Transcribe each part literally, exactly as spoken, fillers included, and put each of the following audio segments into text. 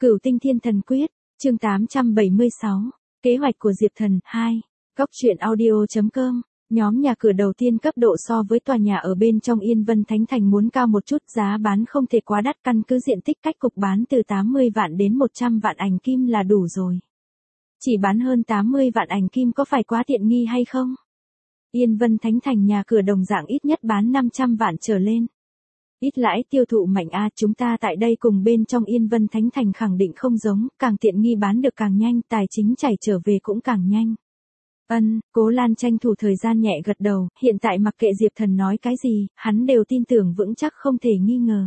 Cửu Tinh Thiên Thần Quyết, chương tám trăm bảy mươi sáu, kế hoạch của Diệp Thần, hai. Góc truyện audio.com, nhóm nhà cửa đầu tiên cấp độ so với tòa nhà ở bên trong Yên Vân Thánh Thành muốn cao một chút, giá bán không thể quá đắt, căn cứ diện tích cách cục bán từ tám mươi vạn đến một trăm vạn ảnh kim là đủ rồi. Chỉ bán hơn tám mươi vạn ảnh kim có phải quá tiện nghi hay không? Yên Vân Thánh Thành nhà cửa đồng dạng ít nhất bán năm trăm vạn trở lên. Ít lãi tiêu thụ mạnh a, chúng ta tại đây cùng bên trong Yên Vân Thánh Thành khẳng định không giống, càng tiện nghi bán được càng nhanh, tài chính chảy trở về cũng càng nhanh. Ân, Cố Lan tranh thủ thời gian nhẹ gật đầu, hiện tại mặc kệ Diệp Thần nói cái gì, hắn đều tin tưởng vững chắc không thể nghi ngờ.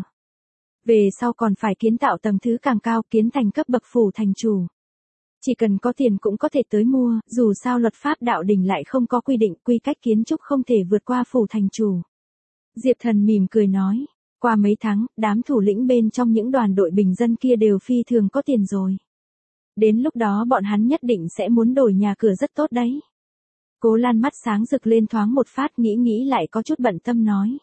Về sau còn phải kiến tạo tầng thứ càng cao, kiến thành cấp bậc phủ thành chủ. Chỉ cần có tiền cũng có thể tới mua, dù sao luật pháp đạo đình lại không có quy định, quy cách kiến trúc không thể vượt qua phủ thành chủ. Diệp Thần mỉm cười nói, qua mấy tháng, đám thủ lĩnh bên trong những đoàn đội bình dân kia đều phi thường có tiền rồi. Đến lúc đó bọn hắn nhất định sẽ muốn đổi nhà cửa rất tốt đấy. Cố Lan mắt sáng rực lên thoáng một phát, nghĩ nghĩ lại có chút bận tâm nói.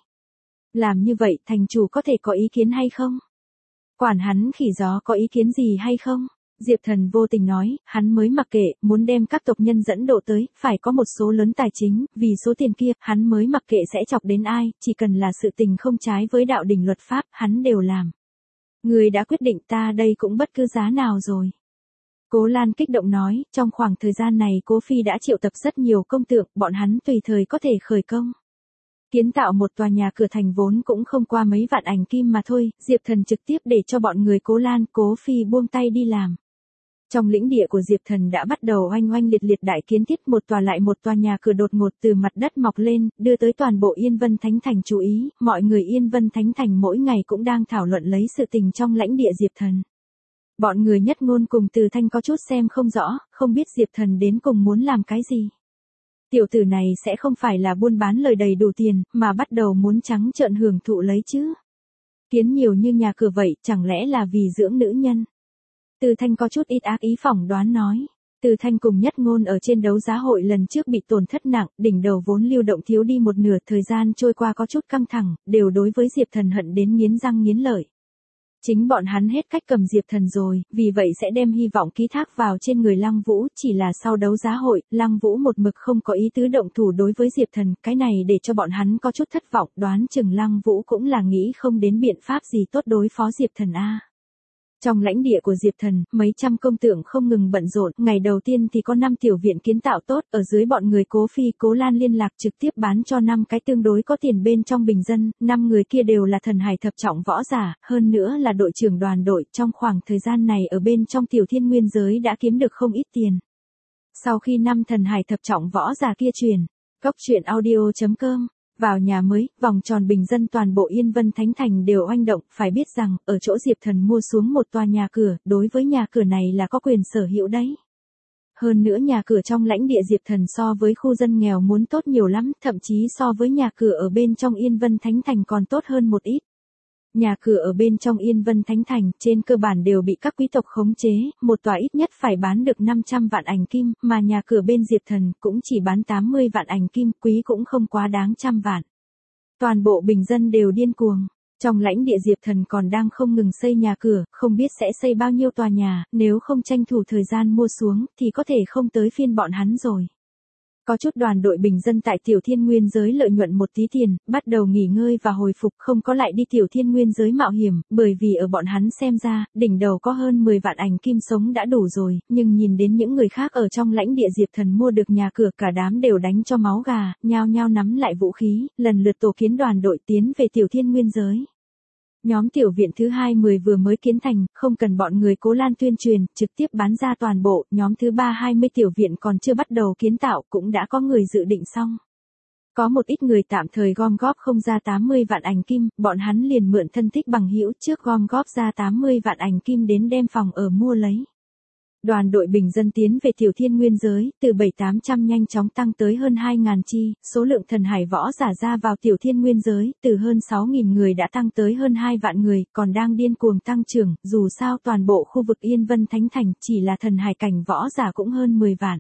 Làm như vậy thành chủ có thể có ý kiến hay không? Quản hắn khỉ gió có ý kiến gì hay không? Diệp Thần vô tình nói, hắn mới mặc kệ, muốn đem các tộc nhân dẫn độ tới, phải có một số lớn tài chính, vì số tiền kia, hắn mới mặc kệ sẽ chọc đến ai, chỉ cần là sự tình không trái với đạo đình luật pháp, hắn đều làm. Người đã quyết định, ta đây cũng bất cứ giá nào rồi. Cố Lan kích động nói, trong khoảng thời gian này Cố Phi đã triệu tập rất nhiều công tượng, bọn hắn tùy thời có thể khởi công. Kiến tạo một tòa nhà cửa thành vốn cũng không qua mấy vạn ảnh kim mà thôi, Diệp Thần trực tiếp để cho bọn người Cố Lan, Cố Phi buông tay đi làm. Trong lĩnh địa của Diệp Thần đã bắt đầu oanh oanh liệt liệt đại kiến thiết, một tòa lại một tòa nhà cửa đột ngột từ mặt đất mọc lên, đưa tới toàn bộ Yên Vân Thánh Thành chú ý, mọi người Yên Vân Thánh Thành mỗi ngày cũng đang thảo luận lấy sự tình trong lãnh địa Diệp Thần. Bọn người Nhất Ngôn cùng Từ Thanh có chút xem không rõ, không biết Diệp Thần đến cùng muốn làm cái gì. Tiểu tử này sẽ không phải là buôn bán lời đầy đủ tiền, mà bắt đầu muốn trắng trợn hưởng thụ lấy chứ. Kiến nhiều như nhà cửa vậy, chẳng lẽ là vì dưỡng nữ nhân? Từ Thanh có chút ít ác ý phỏng đoán nói. Từ Thanh cùng Nhất Ngôn ở trên đấu giá hội lần trước bị tổn thất nặng, đỉnh đầu vốn lưu động thiếu đi một nửa, thời gian trôi qua có chút căng thẳng, đều đối với Diệp Thần hận đến nghiến răng nghiến lợi. Chính bọn hắn hết cách cầm Diệp Thần rồi, vì vậy sẽ đem hy vọng ký thác vào trên người Lăng Vũ, chỉ là sau đấu giá hội, Lăng Vũ một mực không có ý tứ động thủ đối với Diệp Thần, cái này để cho bọn hắn có chút thất vọng, đoán chừng Lăng Vũ cũng là nghĩ không đến biện pháp gì tốt đối phó Diệp Thần a. Trong lãnh địa của Diệp Thần, mấy trăm công tượng không ngừng bận rộn, ngày đầu tiên thì có năm tiểu viện kiến tạo tốt, ở dưới bọn người Cố Phi, Cố Lan liên lạc trực tiếp bán cho năm cái tương đối có tiền bên trong bình dân, năm người kia đều là thần hải thập trọng võ giả, hơn nữa là đội trưởng đoàn đội, trong khoảng thời gian này ở bên trong tiểu thiên nguyên giới đã kiếm được không ít tiền. Sau khi năm thần hải thập trọng võ giả kia truyền, góc truyện audio.com, vào nhà mới, vòng tròn bình dân toàn bộ Yên Vân Thánh Thành đều oanh động, phải biết rằng, ở chỗ Diệp Thần mua xuống một tòa nhà cửa, đối với nhà cửa này là có quyền sở hữu đấy. Hơn nữa nhà cửa trong lãnh địa Diệp Thần so với khu dân nghèo muốn tốt nhiều lắm, thậm chí so với nhà cửa ở bên trong Yên Vân Thánh Thành còn tốt hơn một ít. Nhà cửa ở bên trong Yên Vân Thánh Thành, trên cơ bản đều bị các quý tộc khống chế, một tòa ít nhất phải bán được năm trăm vạn ảnh kim, mà nhà cửa bên Diệp Thần cũng chỉ bán tám mươi vạn ảnh kim, quý cũng không quá đáng trăm vạn. Toàn bộ bình dân đều điên cuồng. Trong lãnh địa Diệp Thần còn đang không ngừng xây nhà cửa, không biết sẽ xây bao nhiêu tòa nhà, nếu không tranh thủ thời gian mua xuống, thì có thể không tới phiên bọn hắn rồi. Có chút đoàn đội bình dân tại tiểu thiên nguyên giới lợi nhuận một tí tiền, bắt đầu nghỉ ngơi và hồi phục, không có lại đi tiểu thiên nguyên giới mạo hiểm, bởi vì ở bọn hắn xem ra, đỉnh đầu có hơn mười vạn ảnh kim sống đã đủ rồi, nhưng nhìn đến những người khác ở trong lãnh địa Diệp Thần mua được nhà cửa, cả đám đều đánh cho máu gà, nhao nhao nắm lại vũ khí, lần lượt tổ kiến đoàn đội tiến về tiểu thiên nguyên giới. Nhóm tiểu viện thứ hai mươi vừa mới kiến thành, không cần bọn người Cố Lan tuyên truyền, trực tiếp bán ra toàn bộ, nhóm thứ ba hai mươi tiểu viện còn chưa bắt đầu kiến tạo, cũng đã có người dự định xong. Có một ít người tạm thời gom góp không ra tám mươi vạn ảnh kim, bọn hắn liền mượn thân thích bằng hữu trước gom góp ra tám mươi vạn ảnh kim đến đem phòng ở mua lấy. Đoàn đội bình dân tiến về tiểu thiên nguyên giới, từ bảy tám trăm nhanh chóng tăng tới hơn hai nghìn chi, số lượng thần hải võ giả ra vào tiểu thiên nguyên giới, từ hơn sáu nghìn người đã tăng tới hơn hai vạn người, còn đang điên cuồng tăng trưởng, dù sao toàn bộ khu vực Yên Vân Thánh Thành, chỉ là thần hải cảnh võ giả cũng hơn mười vạn.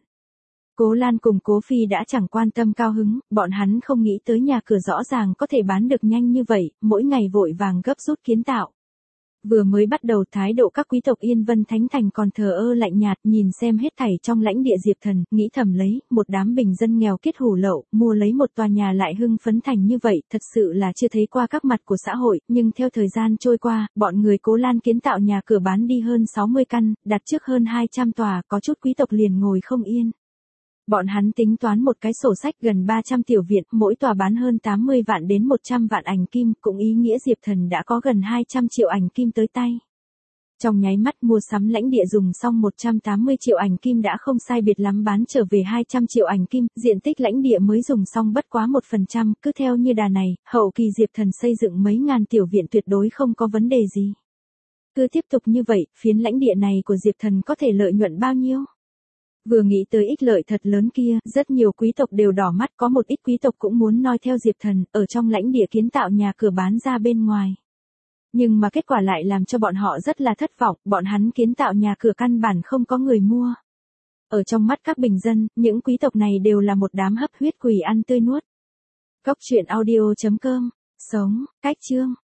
Cố Lan cùng Cố Phi đã chẳng quan tâm cao hứng, bọn hắn không nghĩ tới nhà cửa rõ ràng có thể bán được nhanh như vậy, mỗi ngày vội vàng gấp rút kiến tạo. Vừa mới bắt đầu thái độ các quý tộc Yên Vân Thánh Thành còn thờ ơ lạnh nhạt, nhìn xem hết thảy trong lãnh địa Diệp Thần, nghĩ thầm lấy, một đám bình dân nghèo kiết hủ lậu, mua lấy một tòa nhà lại hưng phấn thành như vậy, thật sự là chưa thấy qua các mặt của xã hội, nhưng theo thời gian trôi qua, bọn người Cố Lan kiến tạo nhà cửa bán đi hơn sáu mươi căn, đặt trước hơn hai trăm tòa, có chút quý tộc liền ngồi không yên. Bọn hắn tính toán một cái sổ sách gần ba trăm tiểu viện, mỗi tòa bán hơn tám mươi vạn đến một trăm vạn ảnh kim, cũng ý nghĩa Diệp Thần đã có gần hai trăm triệu ảnh kim tới tay. Trong nháy mắt mua sắm lãnh địa dùng xong một trăm tám mươi triệu ảnh kim đã không sai biệt lắm bán trở về hai trăm triệu ảnh kim, diện tích lãnh địa mới dùng xong bất quá một phần trăm, cứ theo như đà này, hậu kỳ Diệp Thần xây dựng mấy ngàn tiểu viện tuyệt đối không có vấn đề gì. Cứ tiếp tục như vậy, phiến lãnh địa này của Diệp Thần có thể lợi nhuận bao nhiêu? Vừa nghĩ tới ích lợi thật lớn kia, rất nhiều quý tộc đều đỏ mắt, có một ít quý tộc cũng muốn noi theo Diệp Thần, ở trong lãnh địa kiến tạo nhà cửa bán ra bên ngoài. Nhưng mà kết quả lại làm cho bọn họ rất là thất vọng, bọn hắn kiến tạo nhà cửa căn bản không có người mua. Ở trong mắt các bình dân, những quý tộc này đều là một đám hấp huyết quỷ ăn tươi nuốt. Cốc truyện audio chấm com, sống, cách chương.